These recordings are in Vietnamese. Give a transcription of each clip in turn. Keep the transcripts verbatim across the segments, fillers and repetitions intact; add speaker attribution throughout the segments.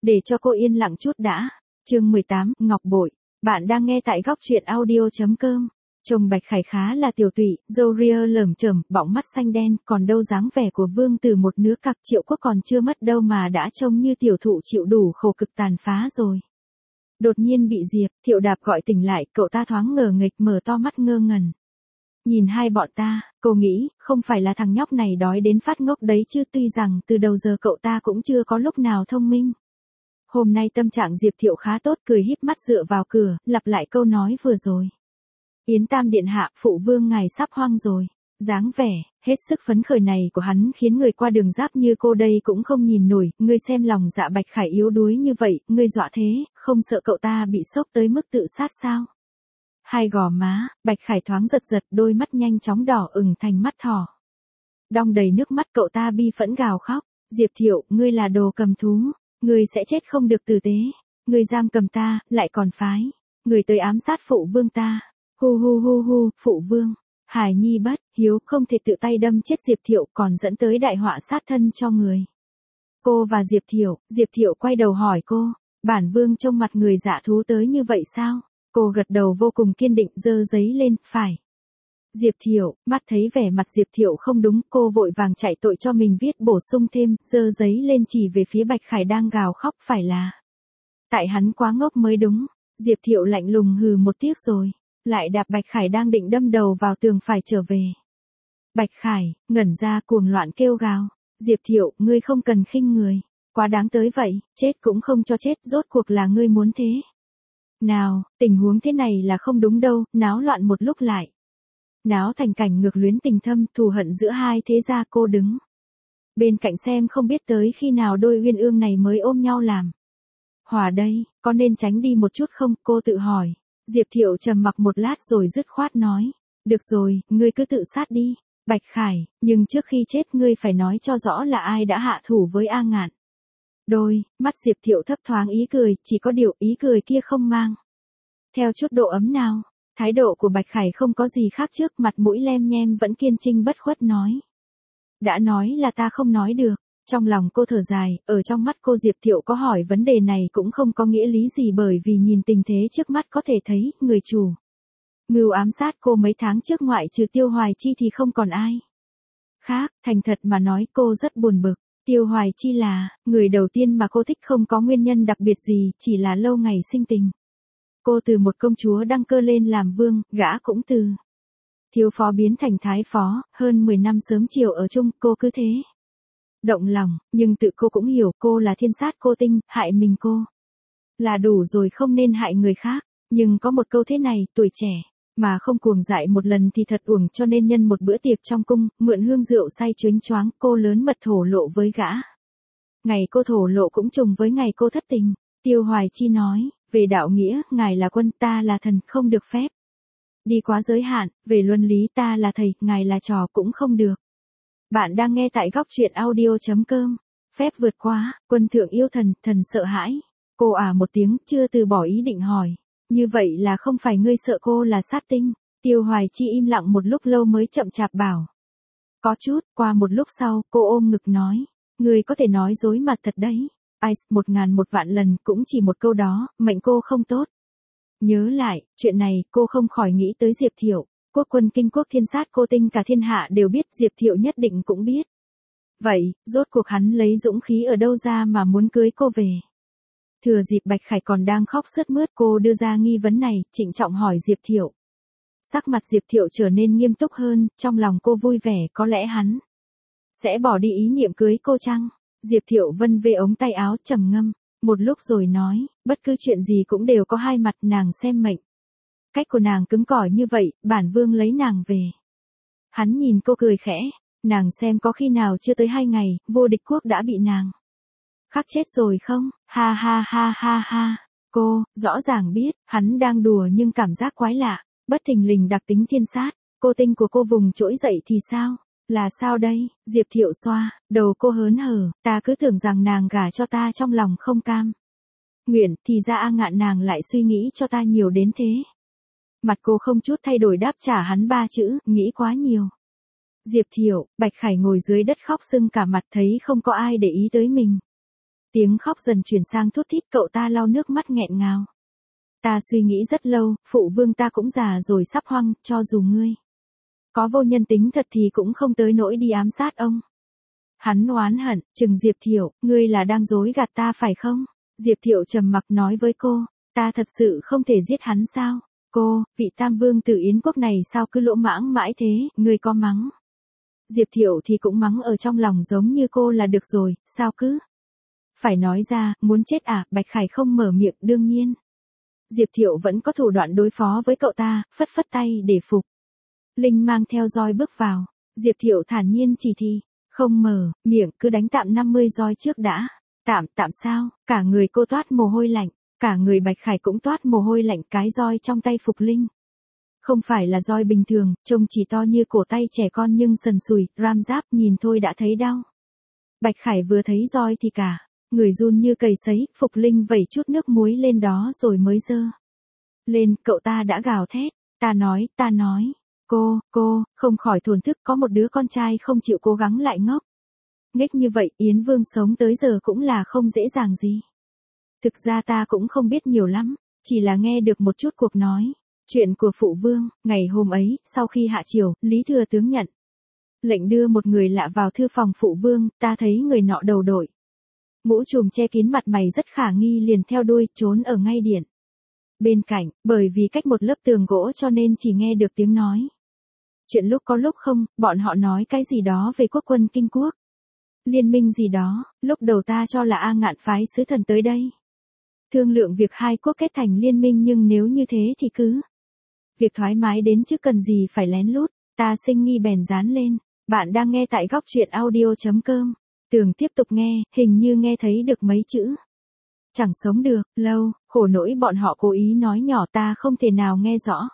Speaker 1: Để cho cô yên lặng chút đã. Chương mười tám, Ngọc Bội. Bạn đang nghe tại góc truyện audio chấm com. Chồng Bạch Khải khá là tiểu tụy, râu ria lởm chởm, bọng mắt xanh đen, còn đâu dáng vẻ của Vương Từ một nứa cặc. Triệu Quốc còn chưa mất đâu mà đã trông như tiểu thụ chịu đủ khổ cực tàn phá rồi. Đột nhiên bị Diệp Thiệu Đạp gọi tỉnh lại, cậu ta thoáng ngờ nghịch mở to mắt ngơ ngẩn. Nhìn hai bọn ta, cô nghĩ, không phải là thằng nhóc này đói đến phát ngốc đấy chứ, tuy rằng từ đầu giờ cậu ta cũng chưa có lúc nào thông minh. Hôm nay tâm trạng Diệp Thiệu khá tốt, cười híp mắt dựa vào cửa, lặp lại câu nói vừa rồi. Yến Tam điện hạ, phụ vương ngài sắp hoang rồi. Dáng vẻ, hết sức phấn khởi này của hắn khiến người qua đường giáp như cô đây cũng không nhìn nổi. Ngươi xem lòng dạ Bạch Khải yếu đuối như vậy, ngươi dọa thế, không sợ cậu ta bị sốc tới mức tự sát sao? Hai gò má, Bạch Khải thoáng giật giật, đôi mắt nhanh chóng đỏ ửng thành mắt thỏ. Đong đầy nước mắt, cậu ta bi phẫn gào khóc. Diệp Thiệu, ngươi là đồ cầm thú, ngươi sẽ chết không được tử tế. Ngươi giam cầm ta, lại còn phái người tới ám sát phụ vương ta. Hu hu hu hu, phụ vương. Hải nhi bất hiếu, không thể tự tay đâm chết Diệp Thiệu, còn dẫn tới đại họa sát thân cho người. Cô và Diệp Thiệu, Diệp Thiệu quay đầu hỏi cô, bản vương trông mặt người dạ thú tới như vậy sao? Cô gật đầu vô cùng kiên định, giơ giấy lên, phải. Diệp Thiệu, mắt thấy vẻ mặt Diệp Thiệu không đúng, cô vội vàng chạy tội cho mình viết bổ sung thêm, giơ giấy lên chỉ về phía Bạch Khải đang gào khóc, phải là. Tại hắn quá ngốc mới đúng. Diệp Thiệu lạnh lùng hừ một tiếc rồi, lại đạp Bạch Khải đang định đâm đầu vào tường phải trở về. Bạch Khải, ngẩn ra cuồng loạn kêu gào. Diệp Thiệu, ngươi không cần khinh người. Quá đáng tới vậy, chết cũng không cho chết, rốt cuộc là ngươi muốn thế. Nào, tình huống thế này là không đúng đâu, náo loạn một lúc lại. Náo thành cảnh ngược luyến tình thâm, thù hận giữa hai thế gia. Cô đứng bên cạnh xem không biết tới khi nào đôi uyên ương này mới ôm nhau làm hòa đây, có nên tránh đi một chút không, cô tự hỏi. Diệp Thiệu trầm mặc một lát rồi dứt khoát nói, được rồi, ngươi cứ tự sát đi. Bạch Khải, nhưng trước khi chết ngươi phải nói cho rõ là ai đã hạ thủ với A Ngạn. Đôi mắt Diệp Thiệu thấp thoáng ý cười, chỉ có điều ý cười kia không mang theo chút độ ấm nào. Thái độ của Bạch Khải không có gì khác trước, mặt mũi lem nhem vẫn kiên trinh bất khuất nói. Đã nói là ta không nói được. Trong lòng cô thở dài, ở trong mắt cô Diệp Thiệu có hỏi vấn đề này cũng không có nghĩa lý gì, bởi vì nhìn tình thế trước mắt có thể thấy, người chủ mưu ám sát cô mấy tháng trước ngoại trừ Tiêu Hoài Chi thì không còn ai khác. Thành thật mà nói, cô rất buồn bực. Tiêu Hoài Chi là người đầu tiên mà cô thích, không có nguyên nhân đặc biệt gì, chỉ là lâu ngày sinh tình. Cô từ một công chúa đăng cơ lên làm vương, gã cũng từ thiếu phó biến thành thái phó, hơn mười năm sớm chiều ở chung, cô cứ thế động lòng, nhưng tự cô cũng hiểu cô là thiên sát cô tinh, hại mình cô là đủ rồi, không nên hại người khác. Nhưng có một câu thế này, tuổi trẻ mà không cuồng dại một lần thì thật uổng, cho nên nhân một bữa tiệc trong cung, mượn hương rượu say choáng choáng, cô lớn mật thổ lộ với gã. Ngày cô thổ lộ cũng trùng với ngày cô thất tình. Tiêu Hoài Chi nói, về đạo nghĩa, ngài là quân, ta là thần, không được phép đi quá giới hạn. Về luân lý, ta là thầy, ngài là trò, cũng không được. Bạn đang nghe tại góc truyện audio chấm com. Phép vượt quá, quân thượng yêu thần, thần sợ hãi. Cô à một tiếng, chưa từ bỏ ý định hỏi. Như vậy là không phải ngươi sợ cô là sát tinh? Tiêu Hoài Chi im lặng một lúc lâu mới chậm chạp bảo. Có chút. Qua một lúc sau, cô ôm ngực nói. Ngươi có thể nói dối mà thật đấy. Ice, một ngàn một vạn lần, cũng chỉ một câu đó, mệnh cô không tốt. Nhớ lại, chuyện này, cô không khỏi nghĩ tới Diệp Thiệu. Quốc quân kinh quốc thiên sát cô tinh, cả thiên hạ đều biết, Diệp Thiệu nhất định cũng biết. Vậy, rốt cuộc hắn lấy dũng khí ở đâu ra mà muốn cưới cô về? Thừa dịp Bạch Khải còn đang khóc sướt mướt, cô đưa ra nghi vấn này, trịnh trọng hỏi Diệp Thiệu. Sắc mặt Diệp Thiệu trở nên nghiêm túc hơn, trong lòng cô vui vẻ, có lẽ hắn sẽ bỏ đi ý niệm cưới cô chăng? Diệp Thiệu vân về ống tay áo, trầm ngâm một lúc rồi nói, bất cứ chuyện gì cũng đều có hai mặt, nàng xem mệnh. Cách của nàng cứng cỏi như vậy, bản vương lấy nàng về. Hắn nhìn cô cười khẽ, nàng xem có khi nào chưa tới hai ngày, vô địch quốc đã bị nàng khắc chết rồi không? Ha ha ha ha ha. Cô, rõ ràng biết, hắn đang đùa nhưng cảm giác quái lạ, bất thình lình đặc tính thiên sát. Cô tinh của cô vùng trỗi dậy thì sao? Là sao đây? Diệp Thiệu xoa đầu cô hớn hở, ta cứ tưởng rằng nàng gả cho ta trong lòng không cam nguyện, thì ra A Ngạn nàng lại suy nghĩ cho ta nhiều đến thế. Mặt cô không chút thay đổi đáp trả hắn ba chữ, nghĩ quá nhiều. Diệp Thiệu, Bạch Khải ngồi dưới đất khóc sưng cả mặt, thấy không có ai để ý tới mình. Tiếng khóc dần chuyển sang thút thít, cậu ta lau nước mắt nghẹn ngào. Ta suy nghĩ rất lâu, phụ vương ta cũng già rồi sắp hoăng, cho dù ngươi có vô nhân tính thật thì cũng không tới nỗi đi ám sát ông. Hắn oán hận, chừng Diệp Thiệu, ngươi là đang dối gạt ta phải không? Diệp Thiệu trầm mặc nói với cô, ta thật sự không thể giết hắn sao? Cô, vị tam vương tử Yến quốc này sao cứ lỗ mãng mãi thế, ngươi có mắng? Diệp Thiệu thì cũng mắng ở trong lòng giống như cô là được rồi, sao cứ phải nói ra, muốn chết à? Bạch Khải không mở miệng, đương nhiên Diệp Thiệu vẫn có thủ đoạn đối phó với cậu ta, phất phất tay để phục Linh mang theo roi bước vào. Diệp Thiệu thản nhiên chỉ thị, không mở miệng, cứ đánh tạm năm mươi roi trước đã. Tạm, tạm sao? Cả người cô toát mồ hôi lạnh, cả người Bạch Khải cũng toát mồ hôi lạnh. Cái roi trong tay Phục Linh không phải là roi bình thường, trông chỉ to như cổ tay trẻ con nhưng sần sùi, ram giáp, nhìn thôi đã thấy đau. Bạch Khải vừa thấy roi thì cả người run như cầy sấy. Phục Linh vẩy chút nước muối lên đó rồi mới giơ lên. Cậu ta đã gào thét, ta nói, ta nói. Cô, cô, không khỏi thổn thức, có một đứa con trai không chịu cố gắng lại ngốc nghếch như vậy. Yến Vương sống tới giờ cũng là không dễ dàng gì. Thực ra ta cũng không biết nhiều lắm, chỉ là nghe được một chút cuộc nói chuyện của phụ vương. Ngày hôm ấy, sau khi hạ triều, Lý Thừa Tướng nhận lệnh đưa một người lạ vào thư phòng phụ vương. Ta thấy người nọ đầu đội mũ trùm che kín mặt mày rất khả nghi, liền theo đuôi trốn ở ngay điện bên cạnh. Bởi vì cách một lớp tường gỗ cho nên chỉ nghe được tiếng nói chuyện lúc có lúc không. Bọn họ nói cái gì đó về quốc quân Kinh Quốc, liên minh gì đó. Lúc đầu ta cho là A Ngạn phái sứ thần tới đây thương lượng việc hai quốc kết thành liên minh, nhưng nếu như thế thì cứ việc thoải mái đến chứ cần gì phải lén lút. Ta sinh nghi bèn dán lên. Bạn đang nghe tại góc truyện audio chấm com. Tường tiếp tục nghe, hình như nghe thấy được mấy chữ chẳng sống được lâu. Khổ nỗi bọn họ cố ý nói nhỏ, ta không thể nào nghe rõ.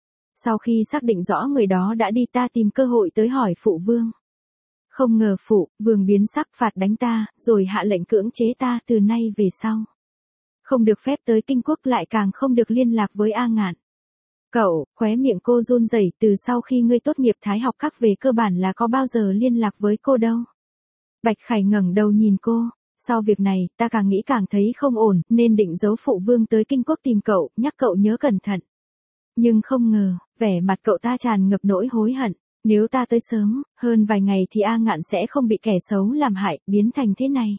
Speaker 1: Sau khi xác định rõ người đó đã đi, ta tìm cơ hội tới hỏi phụ vương. Không ngờ phụ vương biến sắc, phạt đánh ta, rồi hạ lệnh cưỡng chế ta từ nay về sau không được phép tới Kinh Quốc, lại càng không được liên lạc với A Ngạn. Cậu, khóe miệng cô run rẩy, từ sau khi ngươi tốt nghiệp Thái học các về cơ bản là có bao giờ liên lạc với cô đâu. Bạch Khải ngẩng đầu nhìn cô. Sau việc này, ta càng nghĩ càng thấy không ổn, nên định giấu phụ vương tới Kinh Quốc tìm cậu, nhắc cậu nhớ cẩn thận. Nhưng không ngờ, vẻ mặt cậu ta tràn ngập nỗi hối hận. Nếu ta tới sớm, hơn vài ngày thì A Ngạn sẽ không bị kẻ xấu làm hại, biến thành thế này.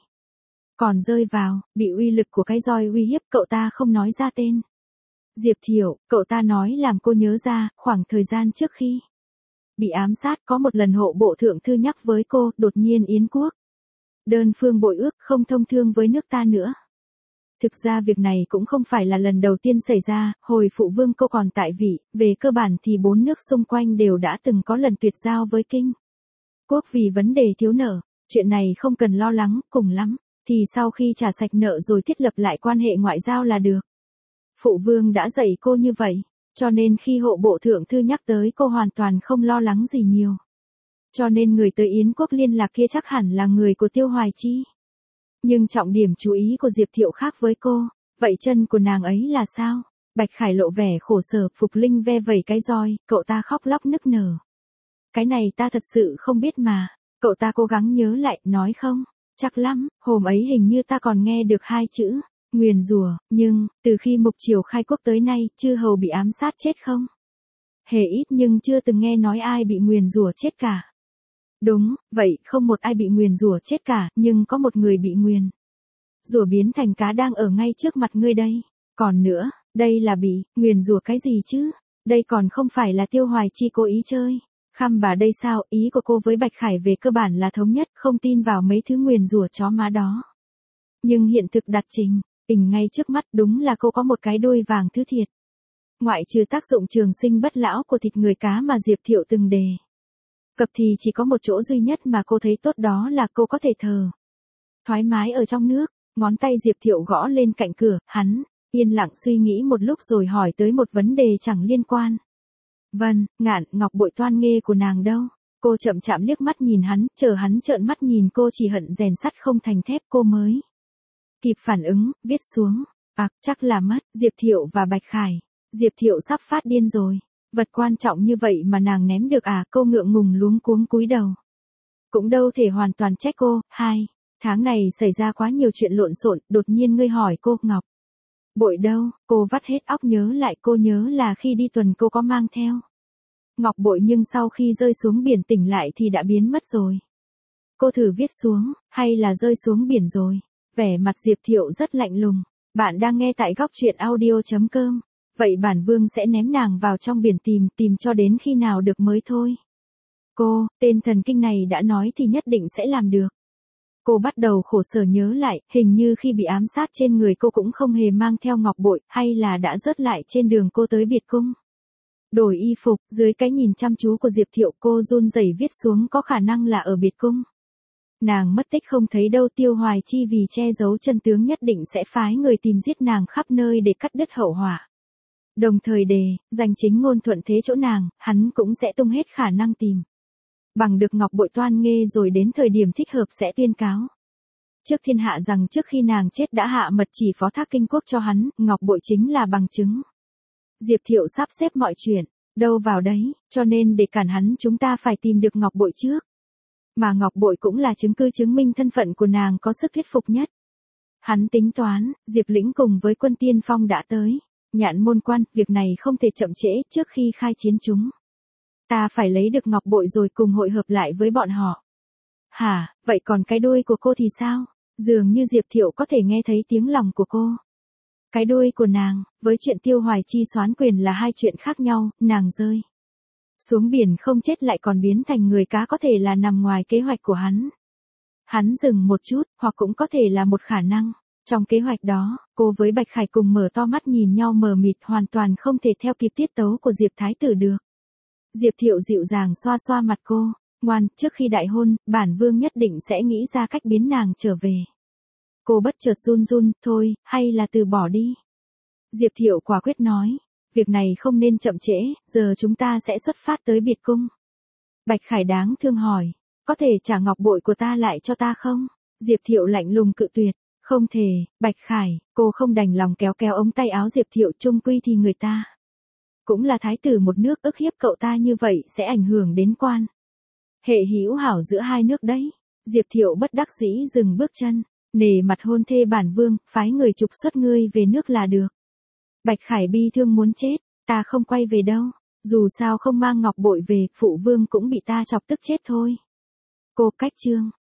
Speaker 1: Còn rơi vào, bị uy lực của cái roi uy hiếp. Cậu ta không nói ra tên Diệp Thiệu. Cậu ta nói làm cô nhớ ra, khoảng thời gian trước khi bị ám sát, có một lần hộ bộ thượng thư nhắc với cô, đột nhiên Yến quốc đơn phương bội ước, không thông thương với nước ta nữa. Thực ra việc này cũng không phải là lần đầu tiên xảy ra. Hồi phụ vương cô còn tại vị, về cơ bản thì bốn nước xung quanh đều đã từng có lần tuyệt giao với Kinh Quốc vì vấn đề thiếu nợ. Chuyện này không cần lo lắng, cùng lắm thì sau khi trả sạch nợ rồi thiết lập lại quan hệ ngoại giao là được. Phụ vương đã dạy cô như vậy, cho nên khi hộ bộ thượng thư nhắc tới, cô hoàn toàn không lo lắng gì nhiều. Cho nên người tới Yến quốc liên lạc kia chắc hẳn là người của Tiêu Hoài Chi. Nhưng trọng điểm chú ý của Diệp Thiệu khác với cô. Vậy chân của nàng ấy là sao? Bạch Khải lộ vẻ khổ sở. Phục Linh ve vẩy cái roi, cậu ta khóc lóc nức nở. Cái này ta thật sự không biết mà. Cậu ta cố gắng nhớ lại, nói không, chắc lắm, hôm ấy hình như ta còn nghe được hai chữ nguyền rủa, nhưng từ khi Mục Triều khai quốc tới nay, chư hầu bị ám sát chết không? Hề ít, nhưng chưa từng nghe nói ai bị nguyền rủa chết cả. Đúng, vậy không một ai bị nguyền rủa chết cả, nhưng có một người bị nguyền rủa biến thành cá đang ở ngay trước mặt ngươi đây. Còn nữa, đây là bị nguyền rủa cái gì chứ? Đây còn không phải là Tiêu Hoài Chi cố ý chơi khăm bà đây sao? Ý của cô với Bạch Khải về cơ bản là thống nhất, không tin vào mấy thứ nguyền rủa chó má đó. Nhưng hiện thực đặt trình tình ngay trước mắt, đúng là cô có một cái đuôi vàng thứ thiệt. Ngoại trừ tác dụng trường sinh bất lão của thịt người cá mà Diệp Thiệu từng đề cập thì chỉ có một chỗ duy nhất mà cô thấy tốt, đó là cô có thể thờ thoải mái ở trong nước. Ngón tay Diệp Thiệu gõ lên cạnh cửa, hắn yên lặng suy nghĩ một lúc rồi hỏi tới một vấn đề chẳng liên quan. Vâng, Ngạn, ngọc bội toan nghê của nàng đâu? Cô chậm chạm liếc mắt nhìn hắn, chờ hắn trợn mắt nhìn cô, chỉ hận rèn sắt không thành thép, cô mới kịp phản ứng, viết xuống. À, chắc là mất. Diệp Thiệu và Bạch Khải. Diệp Thiệu sắp phát điên rồi. Vật quan trọng như vậy mà nàng ném được à? Cô ngượng ngùng luống cuống cúi đầu. Cũng đâu thể hoàn toàn trách cô. Hai. Tháng này xảy ra quá nhiều chuyện lộn xộn, đột nhiên ngươi hỏi cô, Ngọc Bội đâu, cô vắt hết óc nhớ lại, cô nhớ là khi đi tuần cô có mang theo Ngọc Bội nhưng sau khi rơi xuống biển tỉnh lại thì đã biến mất rồi. Cô thử viết xuống, hay là rơi xuống biển rồi? Vẻ mặt Diệp Thiệu rất lạnh lùng. Bạn đang nghe tại góc truyện audio.com. Vậy bản vương sẽ ném nàng vào trong biển tìm, tìm cho đến khi nào được mới thôi. Cô, tên thần kinh này đã nói thì nhất định sẽ làm được. Cô bắt đầu khổ sở nhớ lại, hình như khi bị ám sát trên người cô cũng không hề mang theo ngọc bội, hay là đã rớt lại trên đường cô tới biệt cung. Đổi y phục, dưới cái nhìn chăm chú của Diệp Thiệu cô run rẩy viết xuống có khả năng là ở biệt cung. Nàng mất tích không thấy đâu, Tiêu Hoài Chi vì che giấu chân tướng nhất định sẽ phái người tìm giết nàng khắp nơi để cắt đứt hậu họa. Đồng thời đề, giành chính ngôn thuận thế chỗ nàng, hắn cũng sẽ tung hết khả năng tìm bằng được ngọc bội toan nghê rồi đến thời điểm thích hợp sẽ tuyên cáo trước thiên hạ rằng trước khi nàng chết đã hạ mật chỉ phó thác kinh quốc cho hắn, ngọc bội chính là bằng chứng. Diệp Thiệu sắp xếp mọi chuyện, đâu vào đấy, cho nên để cản hắn chúng ta phải tìm được ngọc bội trước. Mà ngọc bội cũng là chứng cứ chứng minh thân phận của nàng có sức thuyết phục nhất. Hắn tính toán, Diệp Lĩnh cùng với quân tiên phong đã tới. Nhạn môn quan, việc này không thể chậm trễ trước khi khai chiến chúng. Ta phải lấy được ngọc bội rồi cùng hội hợp lại với bọn họ. Hả, vậy còn cái đuôi của cô thì sao? Dường như Diệp Thiệu có thể nghe thấy tiếng lòng của cô. Cái đuôi của nàng, với chuyện Tiêu Hoài Chi soán quyền là hai chuyện khác nhau, nàng rơi xuống biển không chết lại còn biến thành người cá có thể là nằm ngoài kế hoạch của hắn. Hắn dừng một chút, hoặc cũng có thể là một khả năng. Trong kế hoạch đó, cô với Bạch Khải cùng mở to mắt nhìn nhau mờ mịt, hoàn toàn không thể theo kịp tiết tấu của Diệp Thái Tử được. Diệp Thiệu dịu dàng xoa xoa mặt cô, ngoan, trước khi đại hôn, bản vương nhất định sẽ nghĩ ra cách biến nàng trở về. Cô bất chợt run run, thôi, hay là từ bỏ đi. Diệp Thiệu quả quyết nói, việc này không nên chậm trễ, giờ chúng ta sẽ xuất phát tới biệt cung. Bạch Khải đáng thương hỏi, có thể trả ngọc bội của ta lại cho ta không? Diệp Thiệu lạnh lùng cự tuyệt, không thể, Bạch Khải, cô không đành lòng kéo kéo ống tay áo Diệp Thiệu, chung quy thì người ta cũng là thái tử một nước, ức hiếp cậu ta như vậy sẽ ảnh hưởng đến quan hệ hữu hảo giữa hai nước đấy. Diệp Thiệu bất đắc dĩ dừng bước chân, nể mặt hôn thê bản vương, phái người trục xuất ngươi về nước là được. Bạch Khải bi thương muốn chết, ta không quay về đâu, dù sao không mang ngọc bội về, phụ vương cũng bị ta chọc tức chết thôi. Cô cách chương